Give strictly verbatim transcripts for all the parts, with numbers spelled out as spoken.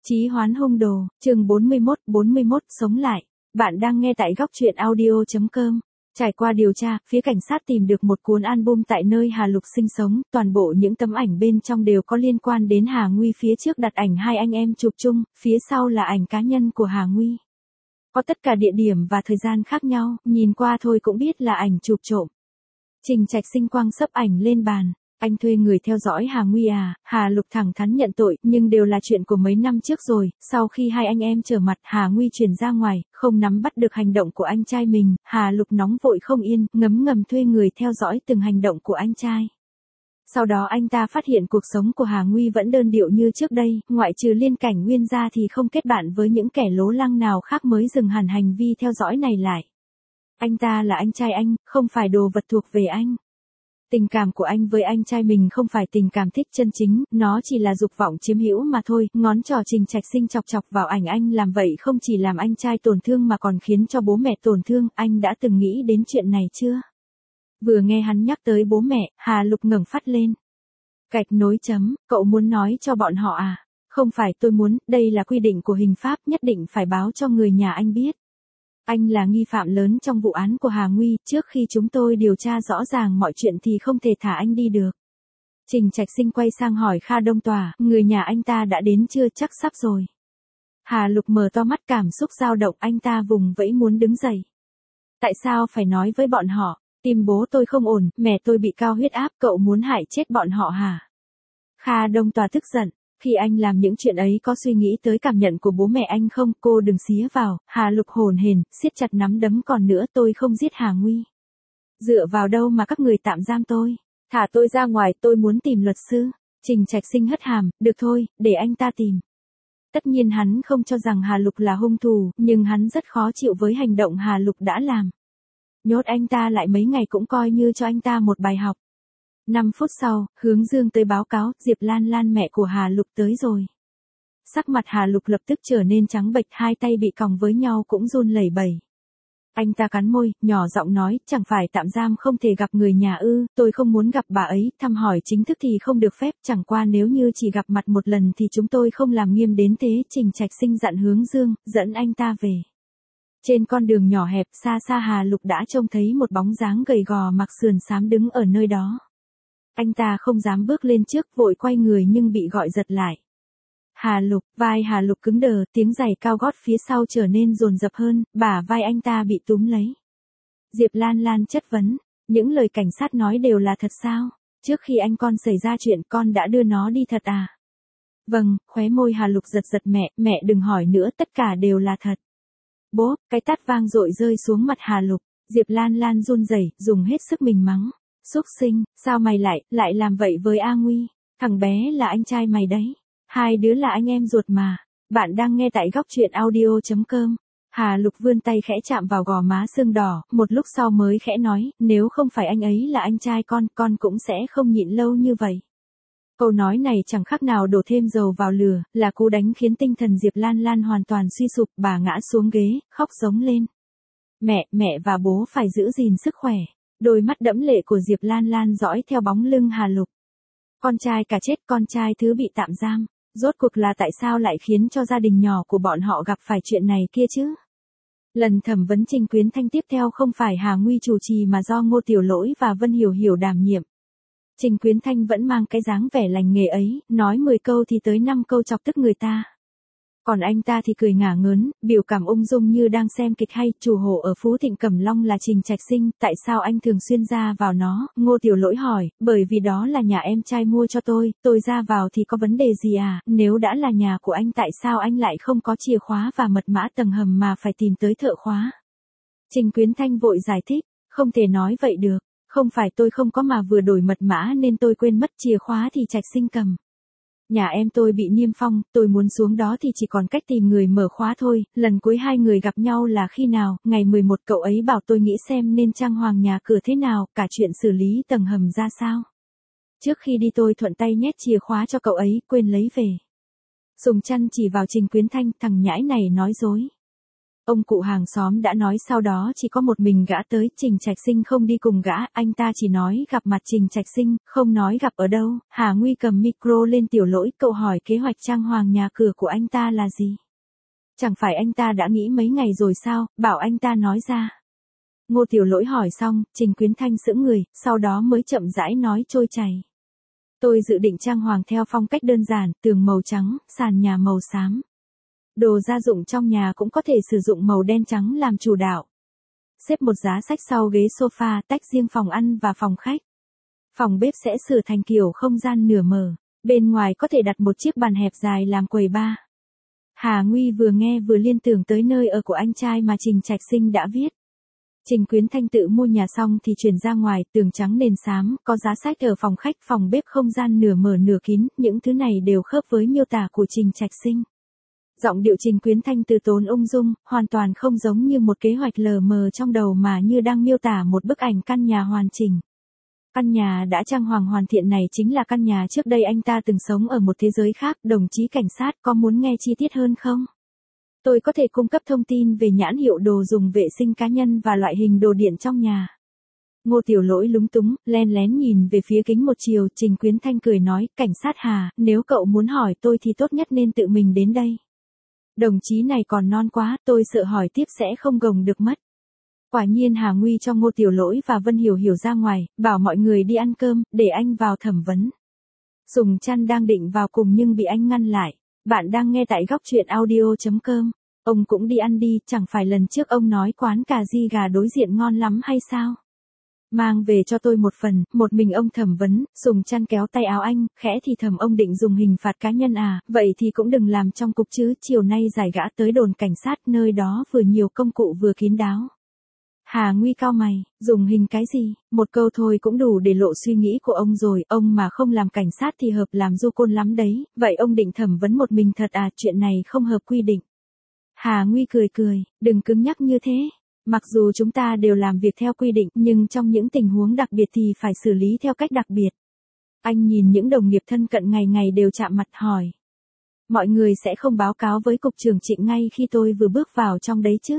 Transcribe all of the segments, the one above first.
Chí hoán hung đồ, chương bốn mươi mốt, bốn mươi mốt, sống lại. Bạn đang nghe tại góc truyện audio.com. Trải qua điều tra, phía cảnh sát tìm được một cuốn album tại nơi Hà Lục sinh sống, toàn bộ những tấm ảnh bên trong đều có liên quan đến Hà Nguy, phía trước đặt ảnh hai anh em chụp chung, phía sau là ảnh cá nhân của Hà Nguy. Có tất cả địa điểm và thời gian khác nhau, nhìn qua thôi cũng biết là ảnh chụp trộm. Trình Trạch Sinh quăng xấp ảnh lên bàn. Anh thuê người theo dõi Hà Nguy à? Hà Lục thẳng thắn nhận tội, nhưng đều là chuyện của mấy năm trước rồi, sau khi hai anh em trở mặt Hà Nguy chuyển ra ngoài, không nắm bắt được hành động của anh trai mình, Hà Lục nóng vội không yên, ngấm ngầm thuê người theo dõi từng hành động của anh trai. Sau đó anh ta phát hiện cuộc sống của Hà Nguy vẫn đơn điệu như trước đây, ngoại trừ Liên Cảnh Nguyên ra thì không kết bạn với những kẻ lố lăng nào khác, mới dừng hẳn hành vi theo dõi này lại. Anh ta là anh trai anh, không phải đồ vật thuộc về anh. Tình cảm của anh với anh trai mình không phải tình cảm thích chân chính, nó chỉ là dục vọng chiếm hữu mà thôi. Ngón trỏ Trình Trạch Sinh chọc chọc vào ảnh anh làm vậy không chỉ làm anh trai tổn thương mà còn khiến cho bố mẹ tổn thương. Anh đã từng nghĩ đến chuyện này chưa? Vừa nghe hắn nhắc tới bố mẹ, Hà Lục ngẩng phát lên. Gạch nối chấm, cậu muốn nói cho bọn họ à? Không phải tôi muốn, đây là quy định của hình pháp, nhất định phải báo cho người nhà anh biết. Anh là nghi phạm lớn trong vụ án của Hà Nguy, trước khi chúng tôi điều tra rõ ràng mọi chuyện thì không thể thả anh đi được. Trình Trạch Sinh quay sang hỏi Kha Đông Tòa, người nhà anh ta đã đến chưa? Chắc sắp rồi. Hà Lục mở to mắt, cảm xúc dao động, anh ta vùng vẫy muốn đứng dậy. Tại sao phải nói với bọn họ? Tim bố tôi không ổn, mẹ tôi bị cao huyết áp, cậu muốn hại chết bọn họ hả? Kha Đông Tòa tức giận. Khi anh làm những chuyện ấy có suy nghĩ tới cảm nhận của bố mẹ anh không? Cô đừng xía vào. Hà Lục hồn hển, siết chặt nắm đấm, còn nữa, tôi không giết Hà Nguy. Dựa vào đâu mà các người tạm giam tôi? Thả tôi ra ngoài, tôi muốn tìm luật sư. Trình Trạch Sinh hất hàm, được thôi, để anh ta tìm. Tất nhiên hắn không cho rằng Hà Lục là hung thủ, nhưng hắn rất khó chịu với hành động Hà Lục đã làm. Nhốt anh ta lại mấy ngày cũng coi như cho anh ta một bài học. Năm phút sau, Hướng Dương tới báo cáo, Diệp Lan Lan mẹ của Hà Lục tới rồi. Sắc mặt Hà Lục lập tức trở nên trắng bệch, hai tay bị còng với nhau cũng run lẩy bẩy. Anh ta cắn môi, nhỏ giọng nói, chẳng phải tạm giam không thể gặp người nhà ư? Tôi không muốn gặp bà ấy, thăm hỏi chính thức thì không được phép, chẳng qua nếu như chỉ gặp mặt một lần thì chúng tôi không làm nghiêm đến thế. Trình Trạch Sinh dặn Hướng Dương, dẫn anh ta về. Trên con đường nhỏ hẹp, xa xa Hà Lục đã trông thấy một bóng dáng gầy gò mặc sườn xám đứng ở nơi đó. Anh ta không dám bước lên trước, vội quay người nhưng bị gọi giật lại. Hà Lục, vai Hà Lục cứng đờ, tiếng giày cao gót phía sau trở nên dồn dập hơn, bả vai anh ta bị túm lấy. Diệp Lan Lan chất vấn, những lời cảnh sát nói đều là thật sao? Trước khi anh con xảy ra chuyện con đã đưa nó đi thật à? Vâng, khóe môi Hà Lục giật giật, mẹ, mẹ đừng hỏi nữa, tất cả đều là thật. Bố, cái tát vang dội rơi xuống mặt Hà Lục, Diệp Lan Lan run rẩy, dùng hết sức mình mắng. Xúc sinh, sao mày lại, lại làm vậy với A Nguy? Thằng bé là anh trai mày đấy. Hai đứa là anh em ruột mà. Bạn đang nghe tại góc truyện audio.com. Hà Lục vươn tay khẽ chạm vào gò má sưng đỏ, một lúc sau mới khẽ nói, nếu không phải anh ấy là anh trai con, con cũng sẽ không nhịn lâu như vậy. Câu nói này chẳng khác nào đổ thêm dầu vào lửa, là cú đánh khiến tinh thần Diệp Lan Lan hoàn toàn suy sụp, bà ngã xuống ghế, khóc giống lên. Mẹ, mẹ và bố phải giữ gìn sức khỏe. Đôi mắt đẫm lệ của Diệp Lan Lan dõi theo bóng lưng Hà Lục. Con trai cả chết, con trai thứ bị tạm giam. Rốt cuộc là tại sao lại khiến cho gia đình nhỏ của bọn họ gặp phải chuyện này kia chứ? Lần thẩm vấn Trình Quyến Thanh tiếp theo không phải Hà Nguy chủ trì mà do Ngô Tiểu Lỗi và Vân Hiểu Hiểu đảm nhiệm. Trình Quyến Thanh vẫn mang cái dáng vẻ lành nghề ấy, nói mười câu thì tới năm câu chọc tức người ta. Còn anh ta thì cười ngả ngớn, biểu cảm ung dung như đang xem kịch hay. Chủ hộ ở Phú Thịnh Cẩm Long là Trình Trạch Sinh, tại sao anh thường xuyên ra vào nó? Ngô Tiểu Lỗi hỏi, bởi vì đó là nhà em trai mua cho tôi, tôi ra vào thì có vấn đề gì à? Nếu đã là nhà của anh tại sao anh lại không có chìa khóa và mật mã tầng hầm mà phải tìm tới thợ khóa? Trình Quyến Thanh vội giải thích, không thể nói vậy được, không phải tôi không có mà vừa đổi mật mã nên tôi quên mất, chìa khóa thì Trạch Sinh cầm. Nhà em tôi bị niêm phong, tôi muốn xuống đó thì chỉ còn cách tìm người mở khóa thôi. Lần cuối hai người gặp nhau là khi nào? Ngày mười một, cậu ấy bảo tôi nghĩ xem nên trang hoàng nhà cửa thế nào, cả chuyện xử lý tầng hầm ra sao. Trước khi đi tôi thuận tay nhét chìa khóa cho cậu ấy, quên lấy về. Sùng Trăn chỉ vào Trình Quyến Thanh, thằng nhãi này nói dối. Ông cụ hàng xóm đã nói sau đó chỉ có một mình gã tới, Trình Trạch Sinh không đi cùng gã, anh ta chỉ nói gặp mặt Trình Trạch Sinh, không nói gặp ở đâu. Hà Nguy cầm micro lên. Tiểu Lỗi, cậu hỏi kế hoạch trang hoàng nhà cửa của anh ta là gì? Chẳng phải anh ta đã nghĩ mấy ngày rồi sao, bảo anh ta nói ra. Ngô Tiểu Lỗi hỏi xong, Trình Quyến Thanh sững người, sau đó mới chậm rãi nói trôi chảy. Tôi dự định trang hoàng theo phong cách đơn giản, tường màu trắng, sàn nhà màu xám. Đồ gia dụng trong nhà cũng có thể sử dụng màu đen trắng làm chủ đạo. Xếp một giá sách sau ghế sofa, tách riêng phòng ăn và phòng khách. Phòng bếp sẽ sửa thành kiểu không gian nửa mở, bên ngoài có thể đặt một chiếc bàn hẹp dài làm quầy bar. Hà Nguy vừa nghe vừa liên tưởng tới nơi ở của anh trai mà Trình Trạch Sinh đã viết. Trình Quyến Thanh tự mua nhà xong thì chuyển ra ngoài, tường trắng nền xám, có giá sách ở phòng khách, phòng bếp không gian nửa mở nửa kín, những thứ này đều khớp với miêu tả của Trình Trạch Sinh. Giọng điệu Trình Quyến Thanh từ tốn ung dung, hoàn toàn không giống như một kế hoạch lờ mờ trong đầu mà như đang miêu tả một bức ảnh căn nhà hoàn chỉnh. Căn nhà đã trang hoàng hoàn thiện này chính là căn nhà trước đây anh ta từng sống ở một thế giới khác. Đồng chí cảnh sát có muốn nghe chi tiết hơn không? Tôi có thể cung cấp thông tin về nhãn hiệu đồ dùng vệ sinh cá nhân và loại hình đồ điện trong nhà. Ngô Tiểu Lỗi lúng túng, len lén nhìn về phía kính một chiều. Trình Quyến Thanh cười nói, cảnh sát Hà, nếu cậu muốn hỏi tôi thì tốt nhất nên tự mình đến đây. Đồng chí này còn non quá, tôi sợ hỏi tiếp sẽ không gồng được mất. Quả nhiên Hà Nguy cho Ngô Tiểu Lỗi và Vân Hiểu Hiểu ra ngoài, bảo mọi người đi ăn cơm, để anh vào thẩm vấn. Sùng Trăn đang định vào cùng nhưng bị anh ngăn lại. Bạn đang nghe tại góc truyện audio chấm com. Ông cũng đi ăn đi, chẳng phải lần trước ông nói quán cà ri gà đối diện ngon lắm hay sao? Mang về cho tôi một phần. Một mình ông thẩm vấn. Sùng Trăn kéo tay áo anh, khẽ thì thầm, ông định dùng hình phạt cá nhân à? Vậy thì cũng đừng làm trong cục chứ. Chiều nay giải gã tới đồn cảnh sát, nơi đó vừa nhiều công cụ vừa kín đáo. Hà Nguy cao mày, dùng hình cái gì? Một câu thôi cũng đủ để lộ suy nghĩ của ông rồi. Ông mà không làm cảnh sát thì hợp làm du côn lắm đấy. Vậy ông định thẩm vấn một mình thật à? Chuyện này không hợp quy định. Hà Nguy cười cười, đừng cứng nhắc như thế. Mặc dù chúng ta đều làm việc theo quy định, nhưng trong những tình huống đặc biệt thì phải xử lý theo cách đặc biệt. Anh nhìn những đồng nghiệp thân cận ngày ngày đều chạm mặt hỏi. Mọi người sẽ không báo cáo với cục trưởng Trịnh ngay khi tôi vừa bước vào trong đấy chứ?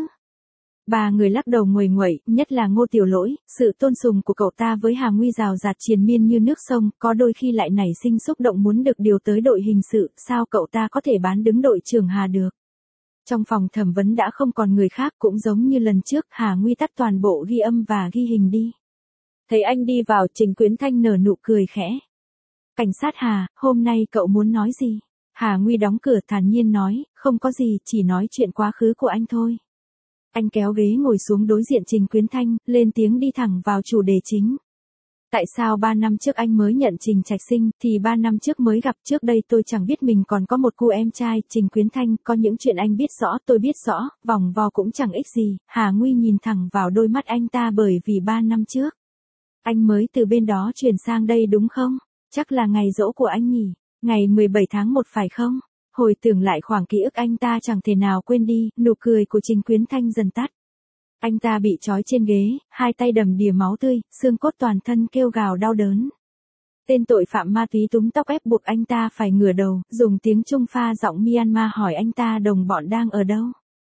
Ba người lắc đầu nguầy nguậy, nhất là Ngô Tiểu Lỗi, sự tôn sùng của cậu ta với Hà Nguy rào rạt triền miên như nước sông, có đôi khi lại nảy sinh xúc động muốn được điều tới đội hình sự, sao cậu ta có thể bán đứng đội trưởng Hà được? Trong phòng thẩm vấn đã không còn người khác, cũng giống như lần trước, Hà Nguy tắt toàn bộ ghi âm và ghi hình đi. Thấy anh đi vào, Trình Quyến Thanh nở nụ cười khẽ. Cảnh sát Hà, hôm nay cậu muốn nói gì? Hà Nguy đóng cửa thản nhiên nói, không có gì, chỉ nói chuyện quá khứ của anh thôi. Anh kéo ghế ngồi xuống đối diện Trình Quyến Thanh, lên tiếng đi thẳng vào chủ đề chính. Tại sao ba năm trước anh mới nhận Trình Trạch Sinh, thì ba năm trước mới gặp, trước đây tôi chẳng biết mình còn có một cô em trai. Trình Quyến Thanh, có những chuyện anh biết rõ, tôi biết rõ, vòng vo cũng chẳng ích gì. Hà Nguy nhìn thẳng vào đôi mắt anh ta, bởi vì ba năm trước. Anh mới từ bên đó chuyển sang đây đúng không? Chắc là ngày giỗ của anh nhỉ? Ngày mười bảy tháng một phải không? Hồi tưởng lại khoảng ký ức anh ta chẳng thể nào quên đi, nụ cười của Trình Quyến Thanh dần tắt. Anh ta bị trói trên ghế, hai tay đầm đìa máu tươi, xương cốt toàn thân kêu gào đau đớn. Tên tội phạm ma túy túm tóc ép buộc anh ta phải ngửa đầu, dùng tiếng Trung pha giọng Myanmar hỏi anh ta đồng bọn đang ở đâu.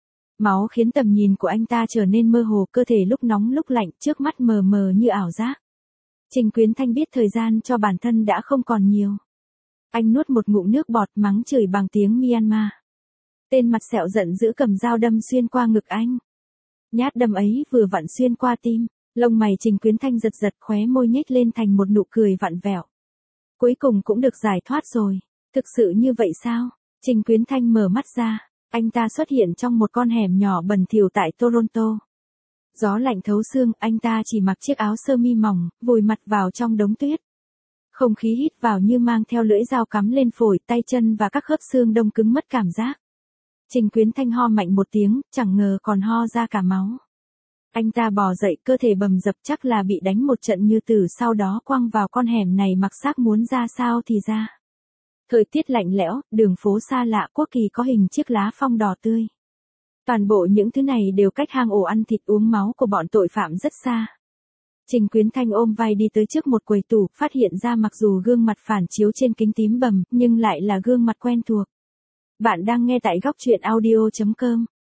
Máu khiến tầm nhìn của anh ta trở nên mơ hồ, cơ thể lúc nóng lúc lạnh, trước mắt mờ mờ như ảo giác. Trình Quyến Thanh biết thời gian cho bản thân đã không còn nhiều. Anh nuốt một ngụm nước bọt, mắng chửi bằng tiếng Myanmar. Tên mặt sẹo giận dữ cầm dao đâm xuyên qua ngực anh. Nhát đâm ấy vừa vặn xuyên qua tim, lông mày Trình Quyến Thanh giật giật, khóe môi nhếch lên thành một nụ cười vặn vẹo. Cuối cùng cũng được giải thoát rồi. Thực sự như vậy sao? Trình Quyến Thanh mở mắt ra, anh ta xuất hiện trong một con hẻm nhỏ bẩn thỉu tại Toronto. Gió lạnh thấu xương, anh ta chỉ mặc chiếc áo sơ mi mỏng, vùi mặt vào trong đống tuyết. Không khí hít vào như mang theo lưỡi dao cắm lên phổi, tay chân và các khớp xương đông cứng mất cảm giác. Trình Quyến Thanh ho mạnh một tiếng, chẳng ngờ còn ho ra cả máu. Anh ta bò dậy, cơ thể bầm dập, chắc là bị đánh một trận như tử, sau đó quăng vào con hẻm này mặc xác muốn ra sao thì ra. Thời tiết lạnh lẽo, đường phố xa lạ, quốc kỳ có hình chiếc lá phong đỏ tươi. Toàn bộ những thứ này đều cách hang ổ ăn thịt uống máu của bọn tội phạm rất xa. Trình Quyến Thanh ôm vai đi tới trước một quầy tủ, phát hiện ra mặc dù gương mặt phản chiếu trên kính tím bầm, nhưng lại là gương mặt quen thuộc. Bạn đang nghe tại góc truyện audio chấm com.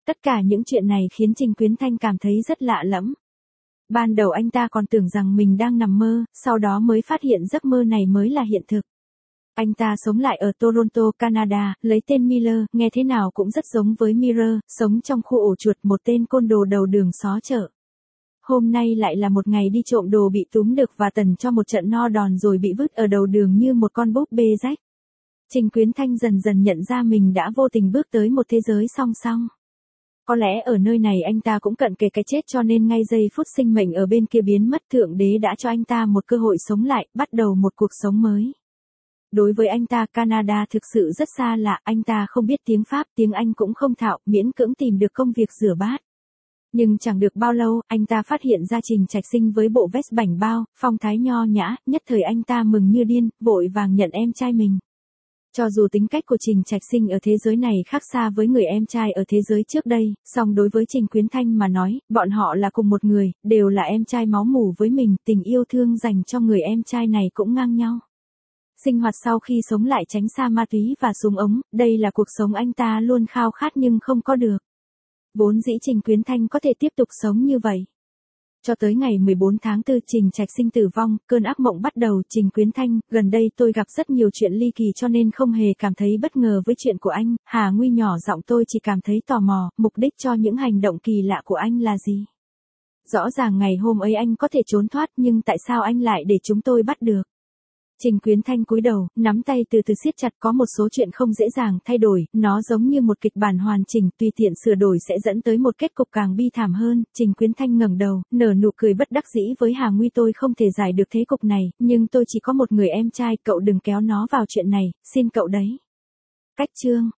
Tất cả những chuyện này khiến Trình Quyến Thanh cảm thấy rất lạ lẫm. Ban đầu anh ta còn tưởng rằng mình đang nằm mơ, sau đó mới phát hiện giấc mơ này mới là hiện thực. Anh ta sống lại ở Toronto, Canada, lấy tên Miller, nghe thế nào cũng rất giống với Mirror, sống trong khu ổ chuột, một tên côn đồ đầu đường xó chợ. Hôm nay lại là một ngày đi trộm đồ bị túm được và tần cho một trận no đòn rồi bị vứt ở đầu đường như một con búp bê rách. Trình Quyến Thanh dần dần nhận ra mình đã vô tình bước tới một thế giới song song. Có lẽ ở nơi này anh ta cũng cận kề cái chết cho nên ngay giây phút sinh mệnh ở bên kia biến mất, Thượng Đế đã cho anh ta một cơ hội sống lại, bắt đầu một cuộc sống mới. Đối với anh ta, Canada thực sự rất xa lạ, anh ta không biết tiếng Pháp, tiếng Anh cũng không thạo, miễn cưỡng tìm được công việc rửa bát. Nhưng chẳng được bao lâu, anh ta phát hiện ra Trình Trạch Sinh với bộ vest bảnh bao, phong thái nho nhã, nhất thời anh ta mừng như điên, vội vàng nhận em trai mình. Cho dù tính cách của Trình Trạch Sinh ở thế giới này khác xa với người em trai ở thế giới trước đây, song đối với Trình Quyến Thanh mà nói, bọn họ là cùng một người, đều là em trai máu mủ với mình, tình yêu thương dành cho người em trai này cũng ngang nhau. Sinh hoạt sau khi sống lại tránh xa ma túy và súng ống, đây là cuộc sống anh ta luôn khao khát nhưng không có được. Vốn dĩ Trình Quyến Thanh có thể tiếp tục sống như vậy. Cho tới ngày mười bốn tháng tư, Trình Trạch Sinh tử vong, cơn ác mộng bắt đầu. Trình Quyến Thanh, gần đây tôi gặp rất nhiều chuyện ly kỳ cho nên không hề cảm thấy bất ngờ với chuyện của anh. Hà Nguy nhỏ giọng, tôi chỉ cảm thấy tò mò, mục đích cho những hành động kỳ lạ của anh là gì? Rõ ràng ngày hôm ấy anh có thể trốn thoát nhưng tại sao anh lại để chúng tôi bắt được? Trình Quyến Thanh cúi đầu, nắm tay từ từ siết chặt, có một số chuyện không dễ dàng thay đổi, nó giống như một kịch bản hoàn chỉnh, tùy tiện sửa đổi sẽ dẫn tới một kết cục càng bi thảm hơn. Trình Quyến Thanh ngẩng đầu, nở nụ cười bất đắc dĩ với Hà Nguy, tôi không thể giải được thế cục này, nhưng tôi chỉ có một người em trai, cậu đừng kéo nó vào chuyện này, xin cậu đấy. Cách chương